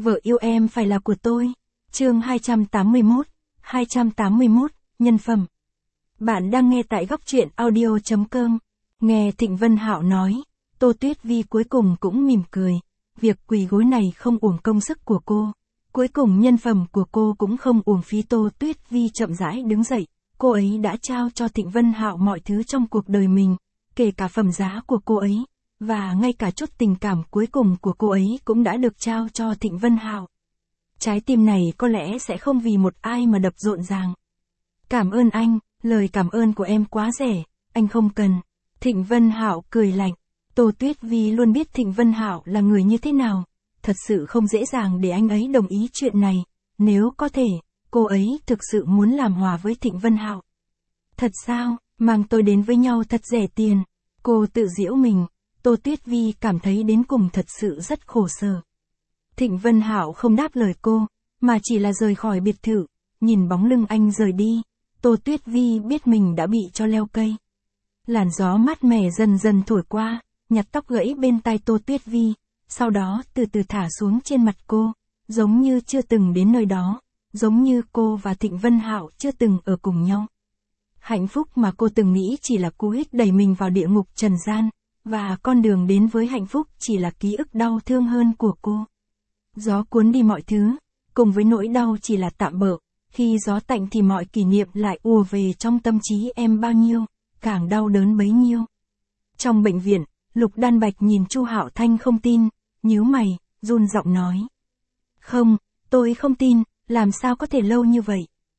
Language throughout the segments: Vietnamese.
Vợ yêu em phải là của tôi. Chương 281, nhân phẩm. Bạn đang nghe tại góc truyện audio.com. Nghe Thịnh Vân Hạo nói, Tô Tuyết Vi cuối cùng cũng mỉm cười. Việc quỳ gối này không uổng công sức của cô. Cuối cùng nhân phẩm của cô cũng không uổng phí. Tô Tuyết Vi chậm rãi đứng dậy. Cô ấy đã trao cho Thịnh Vân Hạo mọi thứ trong cuộc đời mình, kể cả phẩm giá của cô ấy. Và ngay cả chút tình cảm cuối cùng của cô ấy cũng đã được trao cho Thịnh Vân Hạo. Trái tim này có lẽ sẽ không vì một ai mà đập rộn ràng. Cảm ơn anh, lời cảm ơn của em quá rẻ, anh không cần. Thịnh Vân Hạo cười lạnh. Tô Tuyết Vi luôn biết Thịnh Vân Hạo là người như thế nào. Thật sự không dễ dàng để anh ấy đồng ý chuyện này. Nếu có thể, cô ấy thực sự muốn làm hòa với Thịnh Vân Hạo. Thật sao, mang tôi đến với nhau thật rẻ tiền. Cô tự giễu mình. Tô Tuyết Vi cảm thấy đến cùng thật sự rất khổ sở. Thịnh Vân Hạo không đáp lời cô, mà chỉ là rời khỏi biệt thự, nhìn bóng lưng anh rời đi. Tô Tuyết Vi biết mình đã bị cho leo cây. Làn gió mát mẻ dần dần thổi qua, nhặt tóc gãy bên tai Tô Tuyết Vi, sau đó từ từ thả xuống trên mặt cô, giống như chưa từng đến nơi đó, giống như cô và Thịnh Vân Hạo chưa từng ở cùng nhau. Hạnh phúc mà cô từng nghĩ chỉ là cú hích đẩy mình vào địa ngục trần gian. Và con đường đến với hạnh phúc chỉ là ký ức đau thương hơn của cô. Gió cuốn đi mọi thứ, cùng với nỗi đau chỉ là tạm bợ, khi gió tạnh thì mọi kỷ niệm lại ùa về trong tâm trí em bao nhiêu, càng đau đớn bấy nhiêu. Trong bệnh viện, Lục Đan Bạch nhìn Chu Hạo Thanh không tin, nhíu mày, run giọng nói. Không, tôi không tin, làm sao có thể lâu như vậy.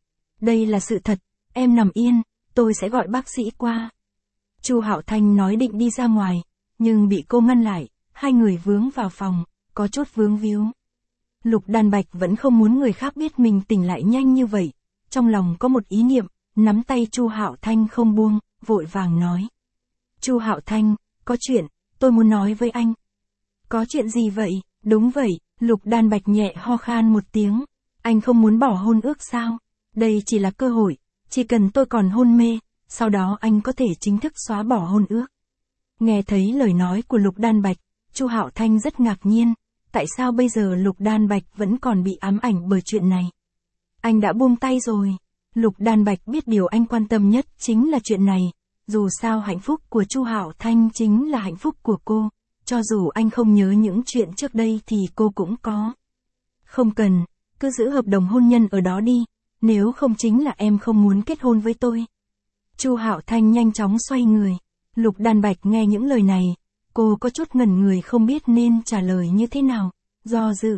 Đây là sự thật, em nằm yên, tôi sẽ gọi bác sĩ qua. Chu Hạo Thanh nói định đi ra ngoài, nhưng bị cô ngăn lại, hai người vướng vào phòng, có chút vướng víu. Lục Đan Bạch vẫn không muốn người khác biết mình tỉnh lại nhanh như vậy, trong lòng có một ý niệm, nắm tay Chu Hạo Thanh không buông, vội vàng nói. Chu Hạo Thanh, có chuyện, tôi muốn nói với anh. Có chuyện gì vậy? Đúng vậy, Lục Đan Bạch nhẹ ho khan một tiếng. Anh không muốn bỏ hôn ước sao? Đây chỉ là cơ hội, chỉ cần tôi còn hôn mê. Sau đó anh có thể chính thức xóa bỏ hôn ước. Nghe thấy lời nói của Lục Đan Bạch, Chu Hạo Thanh rất ngạc nhiên. Tại sao bây giờ Lục Đan Bạch vẫn còn bị ám ảnh bởi chuyện này? Anh đã buông tay rồi. Lục Đan Bạch biết điều anh quan tâm nhất chính là chuyện này. Dù sao hạnh phúc của Chu Hạo Thanh chính là hạnh phúc của cô. Cho dù anh không nhớ những chuyện trước đây thì cô cũng có. Không cần, cứ giữ hợp đồng hôn nhân ở đó đi. Nếu không chính là em không muốn kết hôn với tôi. Chu Hạo Thanh nhanh chóng xoay người. Lục Đan Bạch nghe những lời này, cô có chút ngẩn người không biết nên trả lời như thế nào, do dự.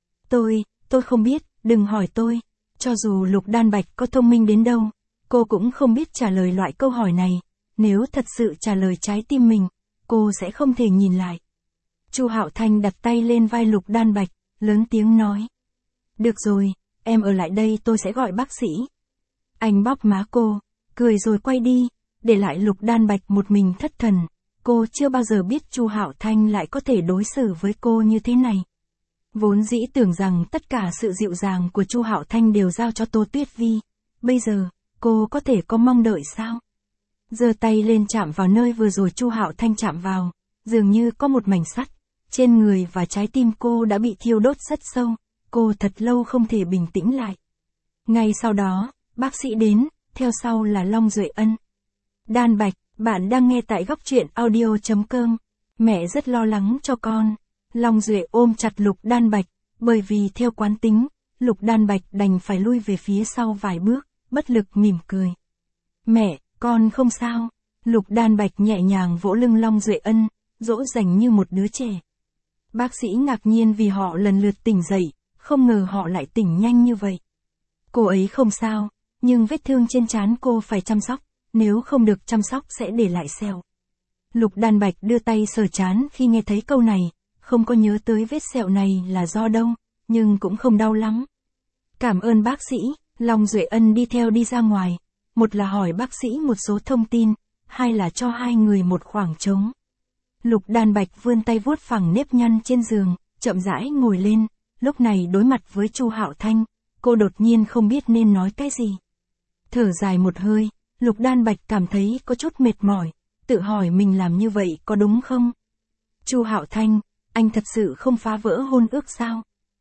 Tôi không biết, đừng hỏi tôi. Cho dù Lục Đan Bạch có thông minh đến đâu, cô cũng không biết trả lời loại câu hỏi này. Nếu thật sự trả lời trái tim mình, cô sẽ không thể nhìn lại. Chu Hạo Thanh đặt tay lên vai Lục Đan Bạch, lớn tiếng nói. Được rồi, em ở lại đây tôi sẽ gọi bác sĩ. Anh bóp má cô, cười rồi quay đi, để lại Lục Đan Bạch một mình thất thần. Cô chưa bao giờ biết Chu Hạo Thanh lại có thể đối xử với cô như thế này. Vốn dĩ tưởng rằng tất cả sự dịu dàng của Chu Hạo Thanh đều giao cho Tô Tuyết Vi. Bây giờ, cô có thể có mong đợi sao? Giơ tay lên chạm vào nơi vừa rồi Chu Hạo Thanh chạm vào, dường như có một mảnh sắt. Trên người và trái tim cô đã bị thiêu đốt rất sâu, cô thật lâu không thể bình tĩnh lại. Ngay sau đó, bác sĩ đến. Theo sau là Long Duệ Ân. Đan Bạch, bạn đang nghe tại góc truyện audio.com. Mẹ rất lo lắng cho con. Long Duệ ôm chặt Lục Đan Bạch, bởi vì theo quán tính, Lục Đan Bạch đành phải lui về phía sau vài bước, bất lực mỉm cười. Mẹ, con không sao. Lục Đan Bạch nhẹ nhàng vỗ lưng Long Duệ Ân, dỗ dành như một đứa trẻ. Bác sĩ ngạc nhiên vì họ lần lượt tỉnh dậy, không ngờ họ lại tỉnh nhanh như vậy. Cô ấy không sao. Nhưng vết thương trên trán cô phải chăm sóc, nếu không được chăm sóc sẽ để lại sẹo. Lục Đan Bạch đưa tay sờ trán khi nghe thấy câu này, không có nhớ tới vết sẹo này là do đâu, nhưng cũng không đau lắm. Cảm ơn bác sĩ, Long Duệ Ân đi theo đi ra ngoài, một là hỏi bác sĩ một số thông tin, hai là cho hai người một khoảng trống. Lục Đan Bạch vươn tay vuốt phẳng nếp nhăn trên giường, chậm rãi ngồi lên, lúc này đối mặt với Chu Hạo Thanh, cô đột nhiên không biết nên nói cái gì. Thở dài một hơi, Lục Đan Bạch cảm thấy có chút mệt mỏi, tự hỏi mình làm như vậy có đúng không? Chu Hạo Thanh, anh thật sự không phá vỡ hôn ước sao?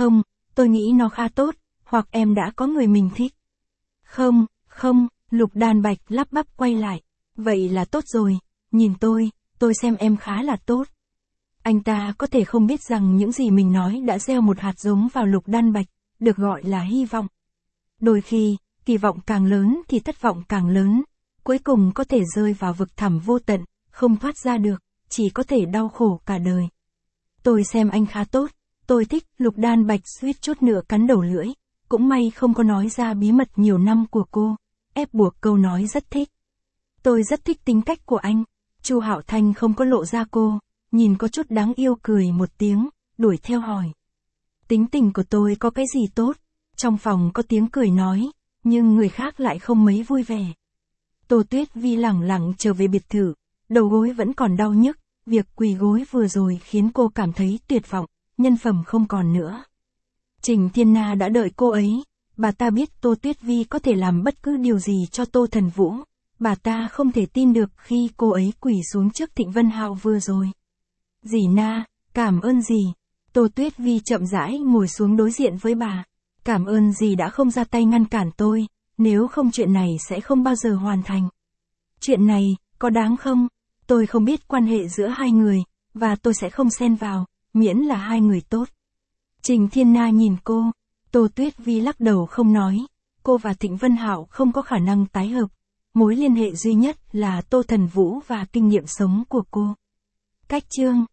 Không, tôi nghĩ nó khá tốt, hoặc em đã có người mình thích. Không, Lục Đan Bạch lắp bắp quay lại. Vậy là tốt rồi, nhìn tôi xem em khá là tốt. Anh ta có thể không biết rằng những gì mình nói đã gieo một hạt giống vào Lục Đan Bạch, được gọi là hy vọng. Đôi khi, kỳ vọng càng lớn thì thất vọng càng lớn, cuối cùng có thể rơi vào vực thẳm vô tận, không thoát ra được, chỉ có thể đau khổ cả đời. Tôi xem anh khá tốt, tôi thích. Lục Đan Bạch suýt chút nữa cắn đầu lưỡi, cũng may không có nói ra bí mật nhiều năm của cô, ép buộc câu nói rất thích. Tôi rất thích tính cách của anh. Chu Hạo Thanh không có lộ ra cô, nhìn có chút đáng yêu cười một tiếng, đuổi theo hỏi. Tính tình của tôi có cái gì tốt? Trong phòng có tiếng cười nói, nhưng người khác lại không mấy vui vẻ. Tô Tuyết Vi lẳng lặng trở về biệt thự, đầu gối vẫn còn đau nhức, việc quỳ gối vừa rồi khiến cô cảm thấy tuyệt vọng, nhân phẩm không còn nữa. Trình Thiên Na đã đợi cô ấy, bà ta biết Tô Tuyết Vi có thể làm bất cứ điều gì cho Tô Thần Vũ, bà ta không thể tin được khi cô ấy quỳ xuống trước Thịnh Vân Hạo vừa rồi. Dì Na, cảm ơn dì. Tô Tuyết Vi chậm rãi ngồi xuống đối diện với bà. Cảm ơn dì đã không ra tay ngăn cản tôi, nếu không chuyện này sẽ không bao giờ hoàn thành. Chuyện này, có đáng không? Tôi không biết quan hệ giữa hai người, và tôi sẽ không xen vào, miễn là hai người tốt. Trình Thiên Na nhìn cô, Tô Tuyết Vi lắc đầu không nói, cô và Thịnh Vân Hạo không có khả năng tái hợp, mối liên hệ duy nhất là Tô Thần Vũ và kinh nghiệm sống của cô. Cách chương